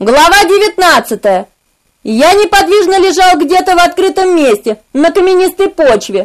Глава 19. Я неподвижно лежал где-то в открытом месте, на каменистой почве.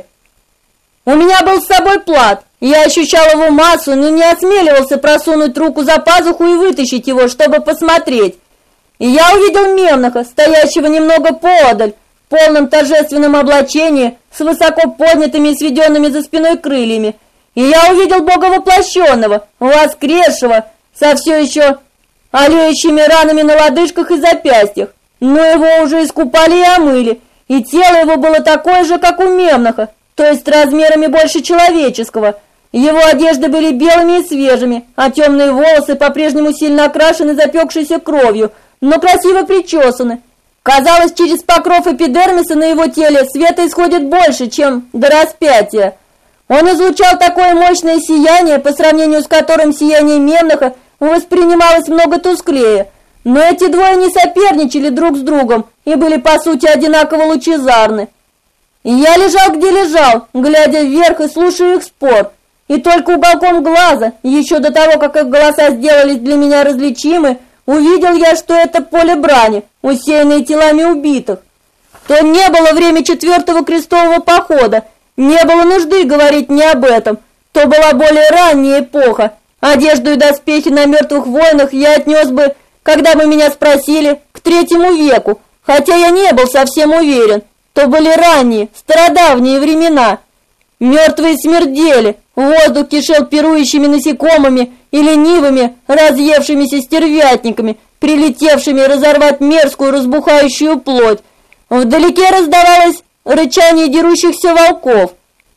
У меня был с собой плат. Я ощущал его массу, но не осмеливался просунуть руку за пазуху и вытащить его, чтобы посмотреть. И я увидел Мемноха, стоящего немного поодаль, в полном торжественном облачении, с высоко поднятыми и сведенными за спиной крыльями. И я увидел Бога воплощенного, воскресшего, со все еще олеющими ранами на лодыжках и запястьях. Но его уже искупали и омыли, и тело его было такое же, как у Мемноха, то есть размерами больше человеческого. Его одежды были белыми и свежими, а темные волосы по-прежнему сильно окрашены запекшейся кровью, но красиво причесаны. Казалось, через покров эпидермиса на его теле света исходит больше, чем до распятия. Он излучал такое мощное сияние, по сравнению с которым сияние Мемноха воспринималось много тусклее. Но эти двое не соперничали друг с другом и были по сути одинаково лучезарны. И я лежал где лежал, глядя вверх и слушая их спор. И только уголком глаза, еще до того, как их голоса сделались для меня различимы, увидел я, что это поле брани, усеянное телами убитых. То не было время 4-го крестового похода, не было нужды говорить ни об этом, то была более ранняя эпоха. Одежду и доспехи на мертвых воинах я отнес бы, когда бы меня спросили, к 3 веку, хотя я не был совсем уверен. То были ранние, стародавние времена. Мертвые смердели, воздух кишел пирующими насекомыми и ленивыми, разъевшимися стервятниками, прилетевшими разорвать мерзкую разбухающую плоть. Вдалеке раздавалось рычание дерущихся волков.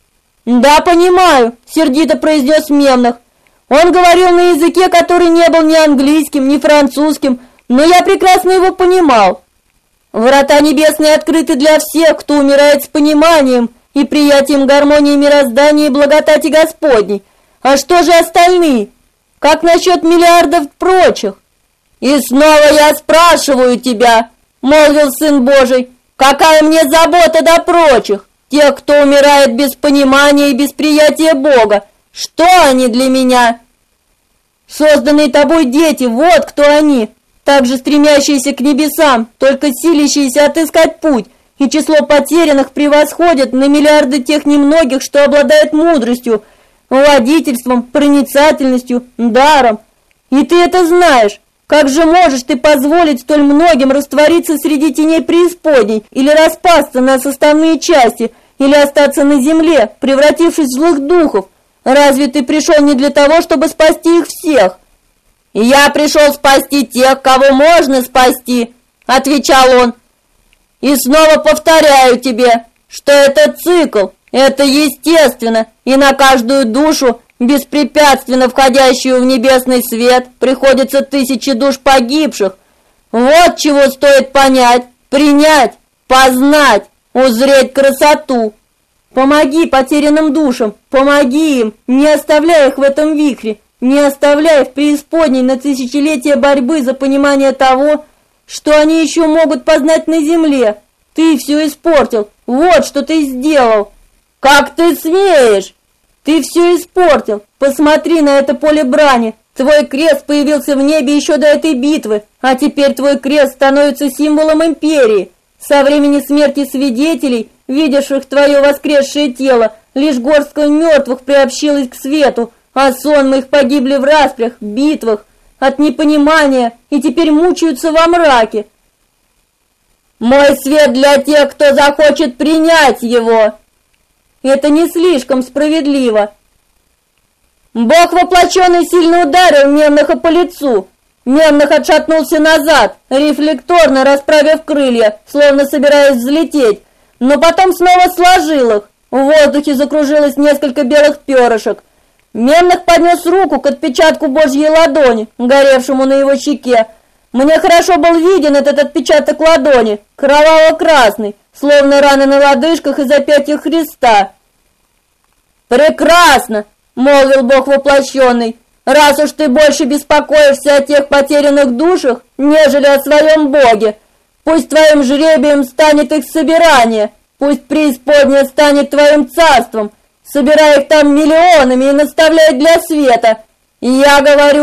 «Да, понимаю», — сердито произнес Мемнох. Он говорил на языке, который не был ни английским, ни французским, но я прекрасно его понимал. Врата небесные открыты для всех, кто умирает с пониманием и приятием гармонии мироздания и благодати Господней. А что же остальные? Как насчет миллиардов прочих? И снова я спрашиваю тебя, молвил Сын Божий, какая мне забота до прочих, тех, кто умирает без понимания и без приятия Бога? Что они для меня? Созданные тобой дети, вот кто они, также стремящиеся к небесам, только силящиеся отыскать путь, и число потерянных превосходит на миллиарды тех немногих, что обладают мудростью, владительством, проницательностью, даром. И ты это знаешь. Как же можешь ты позволить столь многим раствориться среди теней преисподней, или распасться на составные части, или остаться на земле, превратившись в злых духов? Разве ты пришел не для того, чтобы спасти их всех? Я пришел спасти тех, кого можно спасти, отвечал он. И снова повторяю тебе, что это цикл, это естественно, и на каждую душу, беспрепятственно входящую в небесный свет, приходится 1000 душ погибших. Вот чего стоит понять, принять, познать, узреть красоту. Помоги потерянным душам, помоги им, не оставляй их в этом вихре, не оставляй в преисподней на тысячелетия борьбы за понимание того, что они еще могут познать на земле. Ты все испортил, вот что ты сделал. Как ты смеешь? Ты все испортил. Посмотри на это поле брани. Твой крест появился в небе еще до этой битвы, а теперь твой крест становится символом империи. Со времени смерти свидетелей, видевших твое воскресшее тело, лишь горстка мертвых приобщилась к свету, а сонмы их погибли в распрях, битвах, от непонимания и теперь мучаются во мраке. Мой свет для тех, кто захочет принять его. Это не слишком справедливо. Бог воплощенный сильно ударил Мемноха по лицу. Мемнох отшатнулся назад, рефлекторно расправив крылья, словно собираясь взлететь, но потом снова сложил их. В воздухе закружилось несколько белых перышек. Мемнох поднес руку к отпечатку Божьей ладони, горевшему на его щеке. Мне хорошо был виден этот отпечаток ладони, кроваво-красный, словно раны на лодыжках и запястьях Христа. «Прекрасно!» — молвил Бог воплощенный. «Раз уж ты больше беспокоишься о тех потерянных душах, нежели о своем Боге, пусть твоим жребием станет их собирание, пусть преисподняя станет твоим царством, собирай их там миллионами и наставляй для света. И я говорю,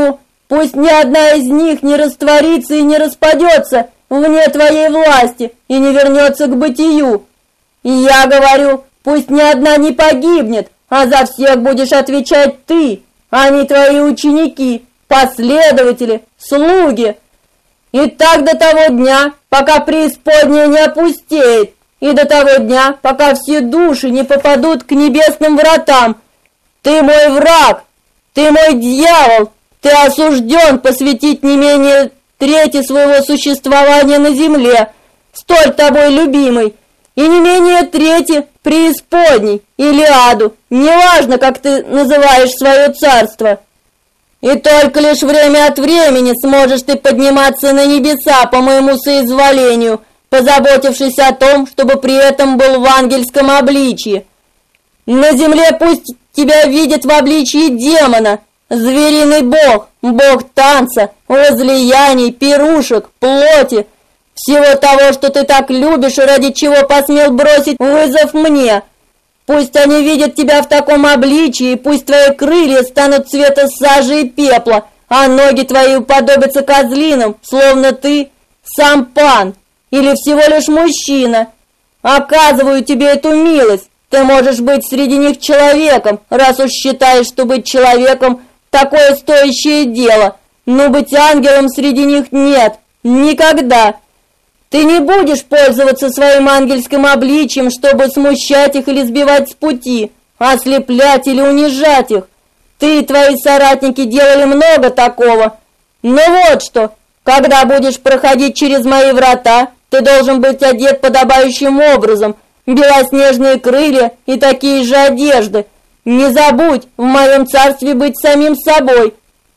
Пусть ни одна из них не растворится и не распадется вне твоей власти и не вернется к бытию. И я говорю, пусть ни одна не погибнет, а за всех будешь отвечать ты, а не твои ученики, последователи, слуги. И так до того дня, пока преисподняя не опустеет, и до того дня, пока все души не попадут к небесным вратам. Ты мой враг, ты мой дьявол, ты осужден посвятить не менее трети своего существования на земле, столь тобой любимый, и не менее трети преисподней или аду, неважно, как ты называешь свое царство. И только лишь время от времени сможешь ты подниматься на небеса по моему соизволению, позаботившись о том, чтобы при этом был в ангельском обличье. На земле пусть тебя видят в обличье демона, звериный бог, бог танца, возлияний, пирушек, плоти, всего того, что ты так любишь и ради чего посмел бросить вызов мне. Пусть они видят тебя в таком обличии, пусть твои крылья станут цвета сажи и пепла, а ноги твои уподобятся козлинам, словно ты сам пан или всего лишь мужчина. Оказываю тебе эту милость. Ты можешь быть среди них человеком, раз уж считаешь, что быть человеком такое стоящее дело, но быть ангелом среди них нет, никогда. Ты не будешь пользоваться своим ангельским обличием, чтобы смущать их или сбивать с пути, ослеплять или унижать их. Ты и твои соратники делали много такого. Но вот что, когда будешь проходить через мои врата, ты должен быть одет подобающим образом, белоснежные крылья и такие же одежды. Не забудь в моем царстве быть самим собой.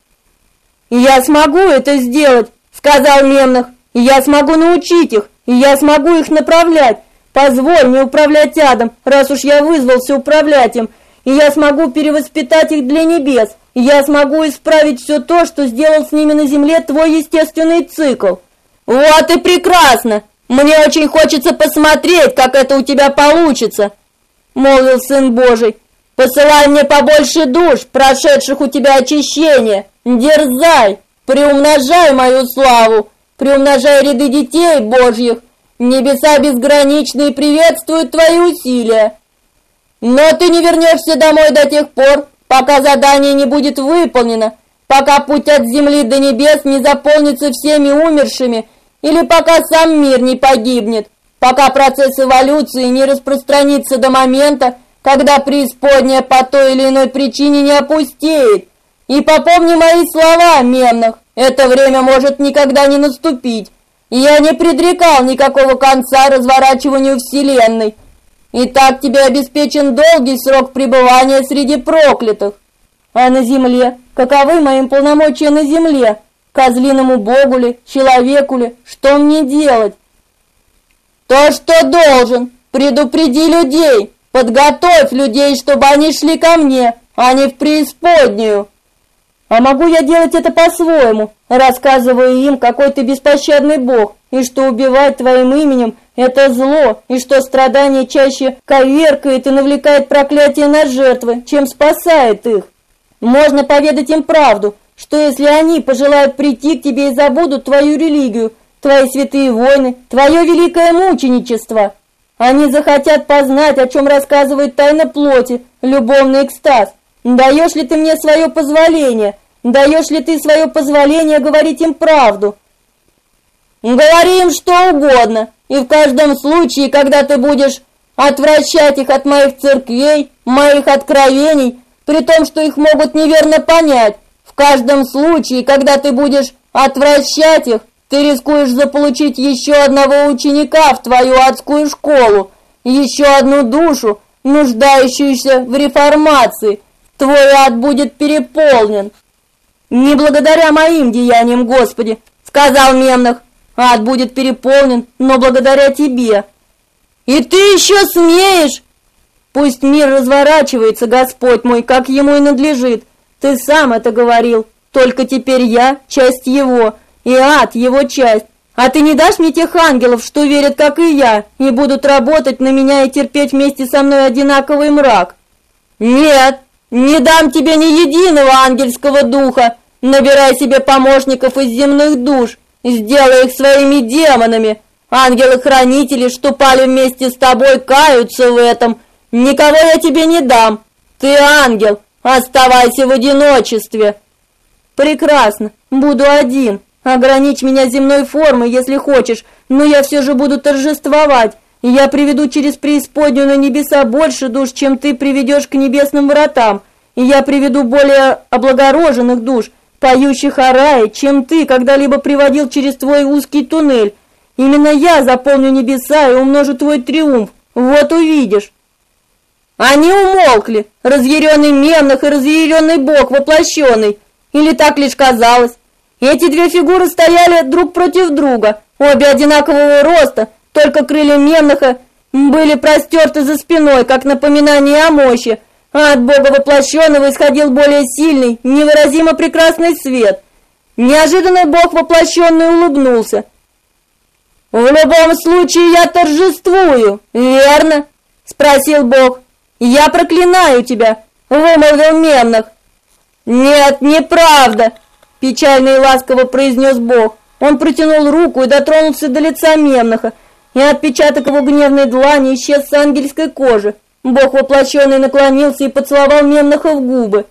Я смогу это сделать, сказал Мемнах. Я смогу научить их, и я смогу их направлять. Позволь мне управлять адом, раз уж я вызвался управлять им, и я смогу перевоспитать их для небес, и я смогу исправить все то, что сделал с ними на земле твой естественный цикл. Вот и прекрасно! Мне очень хочется посмотреть, как это у тебя получится, молвил Сын Божий. Посылай мне побольше душ, прошедших у тебя очищение. Дерзай, приумножай мою славу. Приумножай ряды детей Божьих, небеса безграничные приветствуют твои усилия. Но ты не вернешься домой до тех пор, пока задание не будет выполнено, пока путь от земли до небес не заполнится всеми умершими, или пока сам мир не погибнет, пока процесс эволюции не распространится до момента, когда преисподняя по той или иной причине не опустеет. И попомни мои слова, Мемнах, это время может никогда не наступить. Я не предрекал никакого конца разворачиванию Вселенной. Итак, тебе обеспечен долгий срок пребывания среди проклятых. А на земле? Каковы мои полномочия на земле? Козлиному богу ли, человеку ли? Что мне делать? То, что должен. Предупреди людей. Подготовь людей, чтобы они шли ко мне, а не в преисподнюю. А могу я делать это по-своему, рассказывая им, какой ты беспощадный бог, и что убивать твоим именем – это зло, и что страдание чаще коверкает и навлекает проклятие на жертвы, чем спасает их. Можно поведать им правду, что если они пожелают прийти к тебе и забудут твою религию, твои святые войны, твое великое мученичество, они захотят познать, о чем рассказывает тайна плоти, любовный экстаз. Даешь ли ты мне свое позволение? Даешь ли ты свое позволение говорить им правду? Говори им что угодно, и в каждом случае, когда ты будешь отвращать их от моих церквей, моих откровений, при том, что их могут неверно понять, в каждом случае, когда ты будешь отвращать их, ты рискуешь заполучить еще одного ученика в твою адскую школу, еще одну душу, нуждающуюся в реформации. Твой ад будет переполнен. Не благодаря моим деяниям, Господи, сказал Мемнах, ад будет переполнен, но благодаря тебе. И ты еще смеешь? Пусть мир разворачивается, Господь мой, как ему и надлежит. Ты сам это говорил, только теперь я часть его, и ад его часть. А ты не дашь мне тех ангелов, что верят, как и я, и будут работать на меня и терпеть вместе со мной одинаковый мрак? Нет. Не дам тебе ни единого ангельского духа, Набирай себе помощников из земных душ, сделай их своими демонами. Ангелы-хранители, что пали вместе с тобой, каются в этом. Никого я тебе не дам. Ты ангел, оставайся в одиночестве. Прекрасно, буду один. Ограничь меня земной формой, если хочешь, но я все же буду торжествовать. Я приведу через преисподнюю на небеса больше душ, чем ты приведешь к небесным вратам. И я приведу более облагороженных душ, поющих о рае, чем ты когда-либо приводил через твой узкий туннель. Именно я заполню небеса и умножу твой триумф. Вот увидишь. Они умолкли, разъяренный Мемнох и разъяренный Бог воплощенный. Или так лишь казалось. Эти две фигуры стояли друг против друга, обе одинакового роста, только крылья Мемноха были простерты за спиной, как напоминание о мощи, а от Бога воплощенного исходил более сильный, невыразимо прекрасный свет. Неожиданно Бог воплощенный улыбнулся. «В любом случае я торжествую, верно?» — спросил Бог. «Я проклинаю тебя», — вымолвил Мемнох. «Нет, неправда», — печально и ласково произнес Бог. Он протянул руку и дотронулся до лица Мемноха, и отпечаток его гневной длани исчез с ангельской кожи. Бог воплощенный наклонился и поцеловал Мемноха в губы.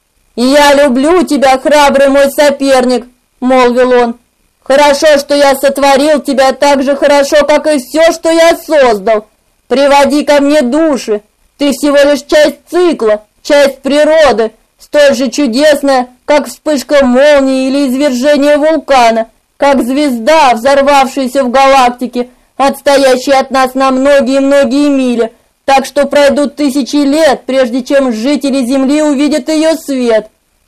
«Я люблю тебя, храбрый мой соперник», — молвил он. «Хорошо, что я сотворил тебя так же хорошо, как и все, что я создал. Приводи ко мне души. Ты всего лишь часть цикла, часть природы, столь же чудесная, как вспышка молнии или извержение вулкана, как звезда, взорвавшаяся в галактике, отстоящая от нас на многие-многие мили, так что пройдут тысячи лет, прежде чем жители Земли увидят ее свет».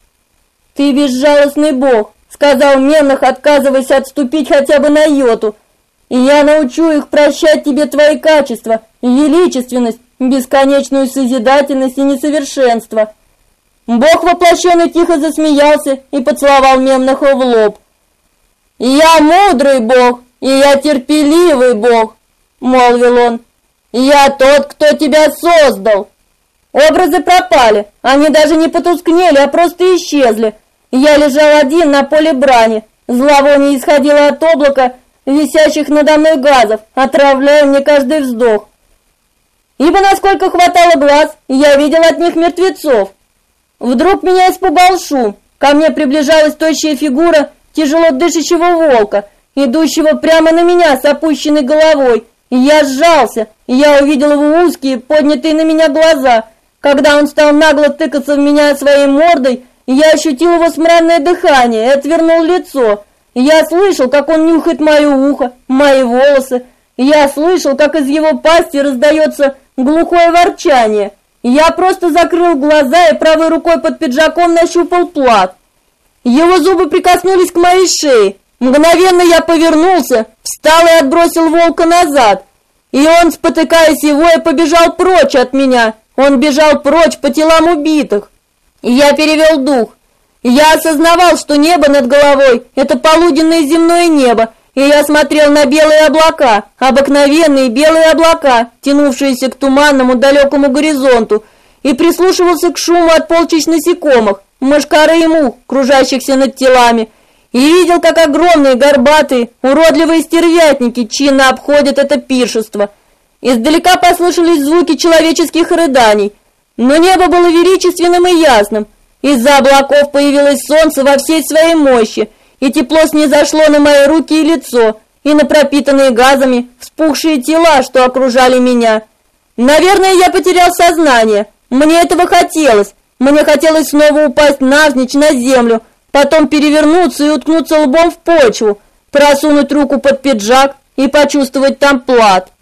«Ты безжалостный Бог», — сказал Мемнох, отказываясь отступить хотя бы на йоту. «И я научу их прощать тебе твои качества, величественность, бесконечную созидательность и несовершенство». Бог воплощенный тихо засмеялся и поцеловал Мемноха в лоб. «Я мудрый Бог, и я терпеливый Бог», — молвил он. «Я тот, кто тебя создал». Образы пропали, они даже не потускнели, а просто исчезли. Я лежал один на поле брани, зловоние исходило от облака, висящих надо мной газов, отравляя мне каждый вздох. Ибо насколько хватало глаз, я видел от них мертвецов. Вдруг меня испугал шум, ко мне приближалась тощая фигура тяжело дышащего волка, идущего прямо на меня с опущенной головой. Я сжался, и я увидел его узкие, поднятые на меня глаза. Когда он стал нагло тыкаться в меня своей мордой, я ощутил его смрадное дыхание и отвернул лицо. Я слышал, как он нюхает мое ухо, мои волосы. Я слышал, как из его пасти раздается глухое ворчание. Я просто закрыл глаза и правой рукой под пиджаком нащупал плат. Его зубы прикоснулись к моей шее. Мгновенно я повернулся, встал и отбросил волка назад. И он, спотыкаясь и воя, побежал прочь от меня. Он бежал прочь по телам убитых. И я перевел дух. Я осознавал, что небо над головой — это полуденное земное небо, и я смотрел на белые облака, обыкновенные белые облака, тянувшиеся к туманному далекому горизонту, и прислушивался к шуму от полчищ насекомых, мошкары и мух, кружащихся над телами, и видел, как огромные, горбатые, уродливые стервятники чинно обходят это пиршество. Издалека послышались звуки человеческих рыданий, но небо было величественным и ясным. Из-за облаков появилось солнце во всей своей мощи, и тепло снизошло на мои руки и лицо, и на пропитанные газами вспухшие тела, что окружали меня. Наверное, я потерял сознание. Мне этого хотелось. Мне хотелось снова упасть навзничь на землю, потом перевернуться и уткнуться лбом в почву, просунуть руку под пиджак и почувствовать там плат.